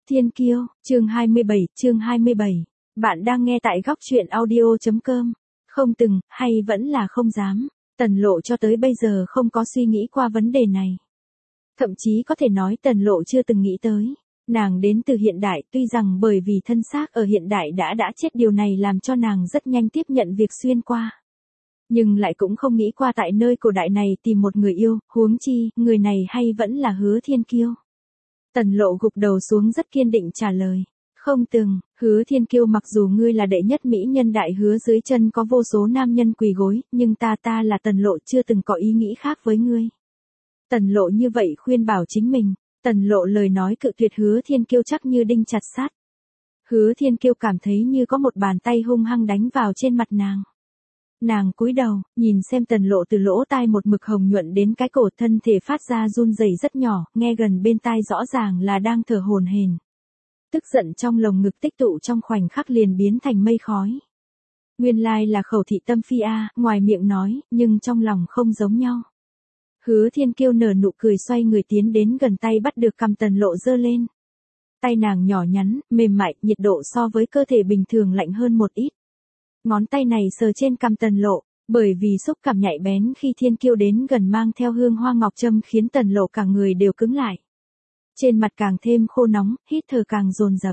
Thiên Kiêu, chương 27. Bạn đang nghe tại góc truyện audio.com. Không từng, hay vẫn là không dám. Tần Lộ cho tới bây giờ không có suy nghĩ qua vấn đề này. Thậm chí có thể nói Tần Lộ chưa từng nghĩ tới. Nàng đến từ hiện đại, tuy rằng bởi vì thân xác ở hiện đại đã chết, điều này làm cho nàng rất nhanh tiếp nhận việc xuyên qua. Nhưng lại cũng không nghĩ qua tại nơi cổ đại này tìm một người yêu, huống chi, người này hay vẫn là Hứa Thiên Kiêu. Tần Lộ gục đầu xuống rất kiên định trả lời. Không từng, Hứa Thiên Kiêu, mặc dù ngươi là đệ nhất mỹ nhân đại hứa dưới chân có vô số nam nhân quỳ gối, nhưng ta là Tần Lộ chưa từng có ý nghĩ khác với ngươi. Tần Lộ như vậy khuyên bảo chính mình. Tần Lộ lời nói cự tuyệt Hứa Thiên Kiêu chắc như đinh chặt sắt. Hứa Thiên Kiêu cảm thấy như có một bàn tay hung hăng đánh vào trên mặt nàng. Nàng cúi đầu, nhìn xem Tần Lộ từ lỗ tai một mực hồng nhuận đến cái cổ, thân thể phát ra run rẩy rất nhỏ, nghe gần bên tai rõ ràng là đang thở hổn hển. Tức giận trong lồng ngực tích tụ trong khoảnh khắc liền biến thành mây khói. Nguyên lai là Khẩu thị tâm phi a, ngoài miệng nói, nhưng trong lòng không giống nhau. Hứa Thiên Kiêu nở nụ cười xoay người tiến đến gần, tay bắt được cằm Tần Lộ giơ lên. Tay nàng nhỏ nhắn, mềm mại, nhiệt độ so với cơ thể bình thường lạnh hơn một ít. Ngón tay này sờ trên cằm Tần Lộ, bởi vì xúc cảm nhạy bén khi Thiên Kiêu đến gần mang theo hương hoa ngọc trâm khiến Tần Lộ cả người đều cứng lại. Trên mặt càng thêm khô nóng, hít thở càng dồn dập.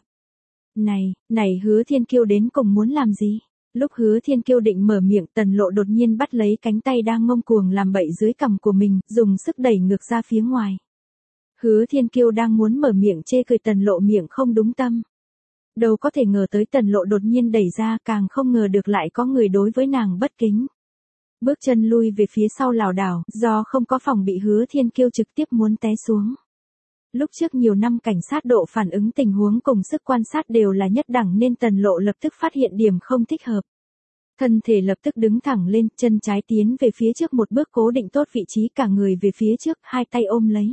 Này Hứa Thiên Kiêu đến cùng muốn làm gì? Lúc Hứa Thiên Kiêu định mở miệng, Tần Lộ đột nhiên bắt lấy cánh tay đang ngông cuồng làm bậy dưới cằm của mình, dùng sức đẩy ngược ra phía ngoài. Hứa Thiên Kiêu đang muốn mở miệng chê cười Tần Lộ miệng không đúng tâm. Đâu có thể ngờ tới Tần Lộ đột nhiên đẩy ra, càng không ngờ được lại có người đối với nàng bất kính. Bước chân lui về phía sau lảo đảo, do không có phòng bị Hứa Thiên Kiêu trực tiếp muốn té xuống. Lúc trước nhiều năm cảnh sát độ phản ứng tình huống cùng sức quan sát đều là nhất đẳng nên Tần Lộ lập tức phát hiện điểm không thích hợp. Thân thể lập tức đứng thẳng lên, chân trái tiến về phía trước một bước cố định tốt vị trí, cả người về phía trước, hai tay ôm lấy.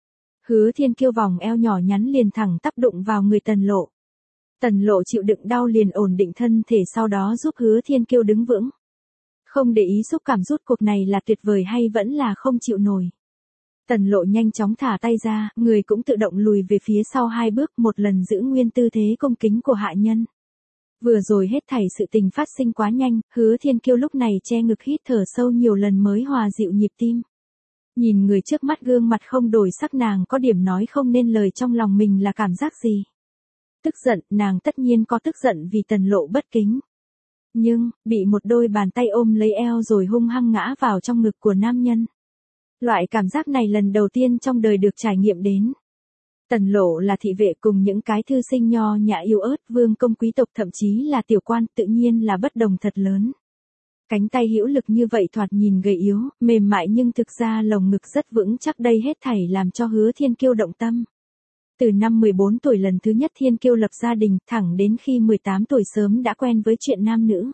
Hứa Thiên Kiêu vòng eo nhỏ nhắn liền thẳng tắp đụng vào người Tần Lộ. Tần Lộ chịu đựng đau liền ổn định thân thể, sau đó giúp Hứa Thiên Kiêu đứng vững. Không để ý xúc cảm rút cuộc này là tuyệt vời hay vẫn là không chịu nổi. Tần Lộ nhanh chóng thả tay ra, người cũng tự động lùi về phía sau hai bước, một lần giữ nguyên tư thế cung kính của hạ nhân. Vừa rồi hết thảy sự tình phát sinh quá nhanh, Hứa Thiên Kiêu lúc này che ngực hít thở sâu nhiều lần mới hòa dịu nhịp tim. Nhìn người trước mắt gương mặt không đổi sắc, nàng có điểm nói không nên lời trong lòng mình là cảm giác gì. Tức giận, nàng tất nhiên có tức giận vì Tần Lộ bất kính. Nhưng, bị một đôi bàn tay ôm lấy eo rồi hung hăng ngã vào trong ngực của nam nhân. Loại cảm giác này lần đầu tiên trong đời được trải nghiệm đến. Tần Lộ là thị vệ cùng những cái thư sinh nho nhã yếu ớt, vương công quý tộc thậm chí là tiểu quan, tự nhiên là bất đồng thật lớn. Cánh tay hữu lực như vậy thoạt nhìn gầy yếu, mềm mại nhưng thực ra lồng ngực rất vững chắc, đây hết thảy làm cho Hứa Thiên Kiêu động tâm. Từ năm 14 tuổi lần thứ nhất Thiên Kiêu lập gia đình, thẳng đến khi 18 tuổi sớm đã quen với chuyện nam nữ.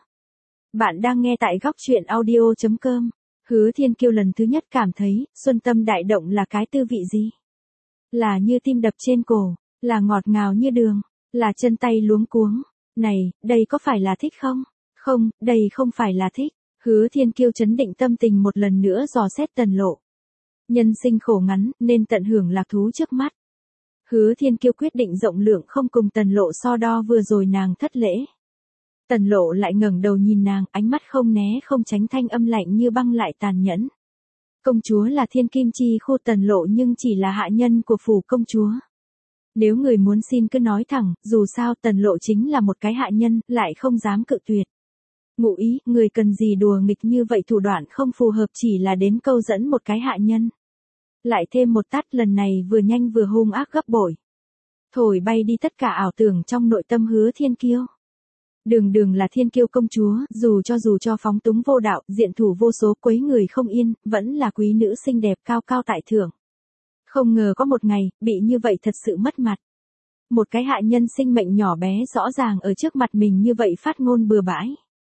Bạn đang nghe tại góc truyện audio.com. Hứa Thiên Kiêu lần thứ nhất cảm thấy, xuân tâm đại động là cái tư vị gì? Là như tim đập trên cổ, là ngọt ngào như đường, là chân tay luống cuống. Này, đây có phải là thích không? Không, đây không phải là thích. Hứa Thiên Kiêu trấn định tâm tình một lần nữa dò xét Tần Lộ. Nhân sinh khổ ngắn, nên tận hưởng lạc thú trước mắt. Hứa Thiên Kiêu quyết định rộng lượng không cùng Tần Lộ so đo, vừa rồi nàng thất lễ. Tần Lộ lại ngẩng đầu nhìn nàng, ánh mắt không né không tránh, thanh âm lạnh như băng lại tàn nhẫn. Công chúa là thiên kim chi khu, Tần Lộ nhưng chỉ là hạ nhân của phủ công chúa. Nếu người muốn xin cứ nói thẳng, dù sao Tần Lộ chính là một cái hạ nhân, lại không dám cự tuyệt. Ngụ ý, người cần gì đùa nghịch như vậy, thủ đoạn không phù hợp, chỉ là đến câu dẫn một cái hạ nhân. Lại thêm một tát, lần này vừa nhanh vừa hung ác gấp bội. Thổi bay đi tất cả ảo tưởng trong nội tâm Hứa Thiên Kiêu. Đường là Thiên Kiêu công chúa, dù cho phóng túng vô đạo, diện thủ vô số, quấy người không yên, vẫn là quý nữ xinh đẹp cao cao tại thượng. Không ngờ có một ngày, bị như vậy thật sự mất mặt. Một cái hạ nhân sinh mệnh nhỏ bé rõ ràng ở trước mặt mình như vậy phát ngôn bừa bãi.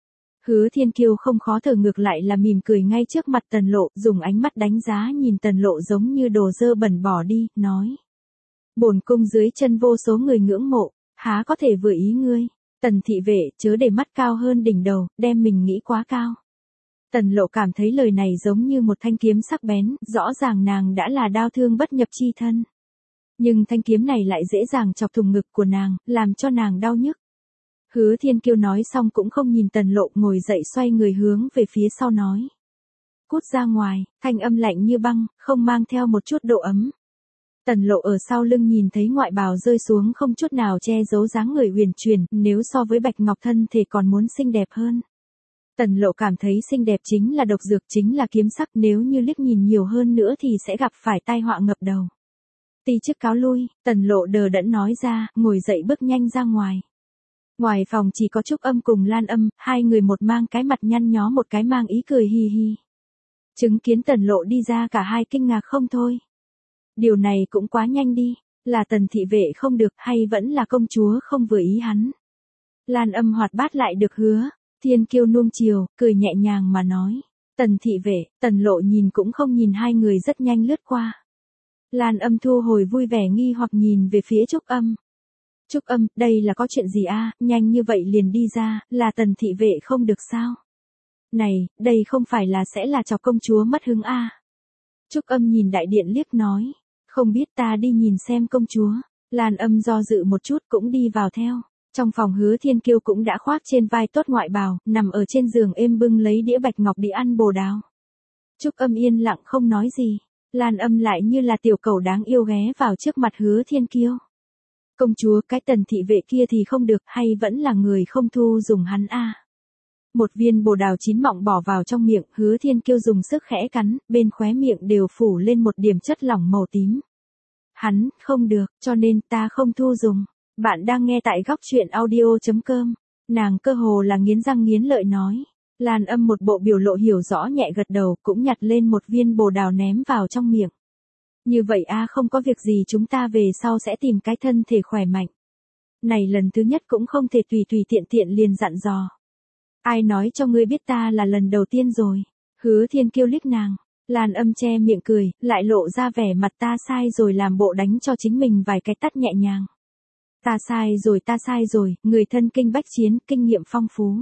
Hứa Thiên Kiêu không khó thở, ngược lại là mỉm cười ngay trước mặt Tần Lộ, dùng ánh mắt đánh giá nhìn Tần Lộ giống như đồ dơ bẩn bỏ đi, nói. Bổn cung dưới chân vô số người ngưỡng mộ, há có thể vừa ý ngươi. Tần thị vệ, chớ để mắt cao hơn đỉnh đầu, đem mình nghĩ quá cao. Tần Lộ cảm thấy lời này giống như một thanh kiếm sắc bén, rõ ràng nàng đã là đao thương bất nhập chi thân. Nhưng thanh kiếm này lại dễ dàng chọc thủng ngực của nàng, làm cho nàng đau nhức. Hứa Thiên Kiêu nói xong cũng không nhìn Tần Lộ, ngồi dậy xoay người hướng về phía sau nói. Cút ra ngoài, thanh âm lạnh như băng, không mang theo một chút độ ấm. Tần Lộ ở sau lưng nhìn thấy ngoại bào rơi xuống không chút nào che giấu dáng người huyền chuyển, nếu so với Bạch Ngọc thân thể còn muốn xinh đẹp hơn. Tần Lộ cảm thấy xinh đẹp chính là độc dược, chính là kiếm sắc, nếu như liếc nhìn nhiều hơn nữa thì sẽ gặp phải tai họa ngập đầu. Ti chức cáo lui, Tần Lộ đờ đẫn nói ra, ngồi dậy bước nhanh ra ngoài. Ngoài phòng chỉ có Trúc Âm cùng Lan Âm, hai người một mang cái mặt nhăn nhó, một cái mang ý cười hi hi. Chứng kiến Tần Lộ đi ra, cả hai kinh ngạc không thôi. Điều này cũng quá nhanh đi, là Tần thị vệ không được hay vẫn là công chúa không vừa ý hắn. Lan Âm hoạt bát lại được Hứa Thiên Kiêu nuông chiều, cười nhẹ nhàng mà nói. Tần thị vệ, Tần Lộ nhìn cũng không nhìn hai người rất nhanh lướt qua. Lan Âm thu hồi vui vẻ nghi hoặc nhìn về phía Trúc Âm. Trúc Âm, đây là có chuyện gì a? Nhanh như vậy liền đi ra, là Tần thị vệ không được sao? Này, đây không phải là sẽ là chọc công chúa mất hứng a? Trúc Âm nhìn đại điện liếc nói. Không biết, ta đi nhìn xem công chúa. Lan Âm do dự một chút cũng đi vào theo. Trong phòng Hứa Thiên Kiêu cũng đã khoác trên vai tốt ngoại bào, nằm ở trên giường êm bưng lấy đĩa bạch ngọc đi ăn bồ đào. Trúc Âm yên lặng không nói gì. Lan Âm lại như là tiểu cẩu đáng yêu ghé vào trước mặt Hứa Thiên Kiêu. Công chúa, cái Tần thị vệ kia thì không được, hay vẫn là người không thu dùng hắn a? Một viên bồ đào chín mọng bỏ vào trong miệng, Hứa Thiên Kiêu dùng sức khẽ cắn, bên khóe miệng đều phủ lên một điểm chất lỏng màu tím. Hắn, không được, cho nên ta không thu dùng. Bạn đang nghe tại góc truyện audio.com. Nàng cơ hồ là nghiến răng nghiến lợi nói. Lan Âm một bộ biểu lộ hiểu rõ nhẹ gật đầu, cũng nhặt lên một viên bồ đào ném vào trong miệng. Như vậy a, không có việc gì, chúng ta về sau sẽ tìm cái thân thể khỏe mạnh. Này lần thứ nhất cũng không thể tùy tùy tiện tiện liền dặn dò. Ai nói cho ngươi biết ta là lần đầu tiên rồi? Hứa Thiên Kiêu liếc nàng. Lan Âm che miệng cười, lại lộ ra vẻ mặt ta sai rồi, làm bộ đánh cho chính mình vài cái tát nhẹ nhàng. Ta sai rồi, người thân kinh bách chiến, kinh nghiệm phong phú.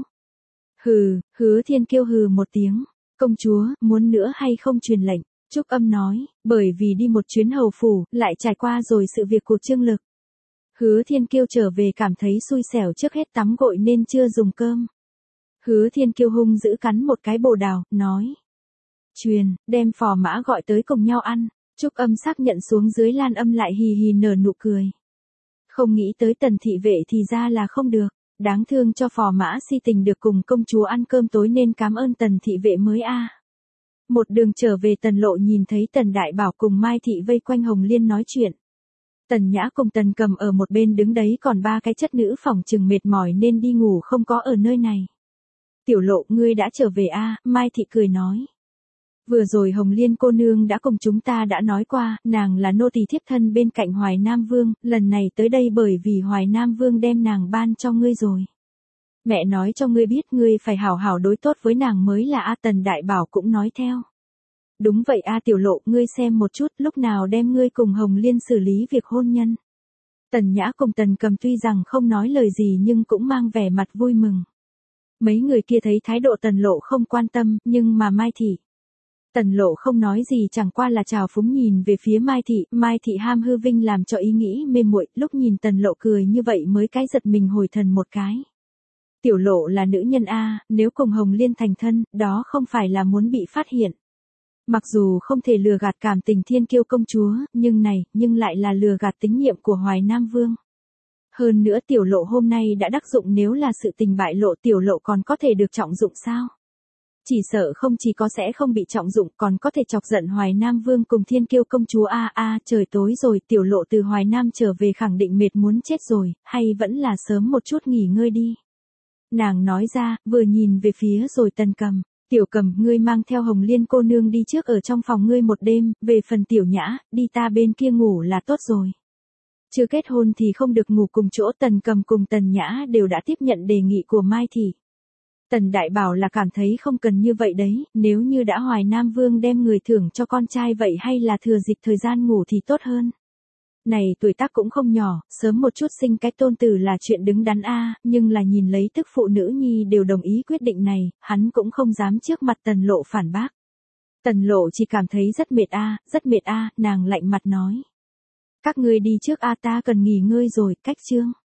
Hừ, Hứa Thiên Kiêu hừ một tiếng. Công chúa, muốn nữa hay không truyền lệnh? Trúc Âm nói, bởi vì đi một chuyến hầu phủ, lại trải qua rồi sự việc của Trương Lực. Hứa Thiên Kiêu trở về cảm thấy xui xẻo, trước hết tắm gội nên chưa dùng cơm. Hứa Thiên Kiêu hung dữ cắn một cái bồ đào, nói. Truyền, đem phò mã gọi tới cùng nhau ăn. Trúc Âm xác nhận xuống dưới, Lan Âm lại hì hì nở nụ cười. Không nghĩ tới Tần thị vệ thì ra là không được. Đáng thương cho phò mã si tình được cùng công chúa ăn cơm tối nên cảm ơn Tần thị vệ mới a. Một đường trở về, Tần Lộ nhìn thấy Tần Đại Bảo cùng Mai Thị vây quanh Hồng Liên nói chuyện. Tần Nhã cùng Tần Cầm ở một bên đứng đấy, còn ba cái chất nữ phỏng chừng mệt mỏi nên đi ngủ không có ở nơi này. Tiểu Lộ, ngươi đã trở về a? Mai Thị cười nói. Vừa rồi Hồng Liên cô nương đã cùng chúng ta đã nói qua, nàng là nô tỳ thiếp thân bên cạnh Hoài Nam Vương, lần này tới đây bởi vì Hoài Nam Vương đem nàng ban cho ngươi rồi. Mẹ nói cho ngươi biết, ngươi phải hảo hảo đối tốt với nàng mới là a. Tần Đại Bảo cũng nói theo. Đúng vậy a. Tiểu Lộ, ngươi xem một chút, lúc nào đem ngươi cùng Hồng Liên xử lý việc hôn nhân. Tần Nhã cùng Tần Cầm tuy rằng không nói lời gì nhưng cũng mang vẻ mặt vui mừng. Mấy người kia thấy thái độ Tần Lộ không quan tâm, nhưng mà Mai Thị. Tần Lộ không nói gì, chẳng qua là trào phúng nhìn về phía Mai Thị ham hư vinh làm cho ý nghĩ mê muội, lúc nhìn Tần Lộ cười như vậy mới cái giật mình hồi thần một cái. Tiểu Lộ là nữ nhân a, nếu cùng Hồng Liên thành thân, đó không phải là muốn bị phát hiện. Mặc dù không thể lừa gạt cảm tình Thiên Kiêu công chúa, nhưng lại là lừa gạt tín nhiệm của Hoài Nam Vương. Hơn nữa Tiểu Lộ hôm nay đã đắc dụng, nếu là sự tình bại lộ, Tiểu Lộ còn có thể được trọng dụng sao? Chỉ sợ không chỉ có sẽ không bị trọng dụng, còn có thể chọc giận Hoài Nam Vương cùng Thiên Kiêu công chúa a. Trời tối rồi, Tiểu Lộ từ Hoài Nam trở về khẳng định mệt muốn chết rồi, hay vẫn là sớm một chút nghỉ ngơi đi. Nàng nói ra, vừa nhìn về phía rồi Tần Cầm. Tiểu Cầm, ngươi mang theo Hồng Liên cô nương đi trước, ở trong phòng ngươi một đêm, về phần Tiểu Nhã, đi ta bên kia ngủ là tốt rồi. Chưa kết hôn thì không được ngủ cùng chỗ. Tần Cầm cùng Tần Nhã đều đã tiếp nhận đề nghị của Mai Thị. Tần Đại Bảo là cảm thấy không cần như vậy đấy, nếu như đã Hoài Nam Vương đem người thưởng cho con trai vậy hay là thừa dịp thời gian ngủ thì tốt hơn. Này tuổi tác cũng không nhỏ, sớm một chút sinh cái tôn tử là chuyện đứng đắn a, nhưng là nhìn lấy tức phụ nữ nhi đều đồng ý quyết định này, hắn cũng không dám trước mặt Tần Lộ phản bác. Tần Lộ chỉ cảm thấy rất mệt a, nàng lạnh mặt nói. Các ngươi đi trước a, ta cần nghỉ ngơi rồi, cách chương.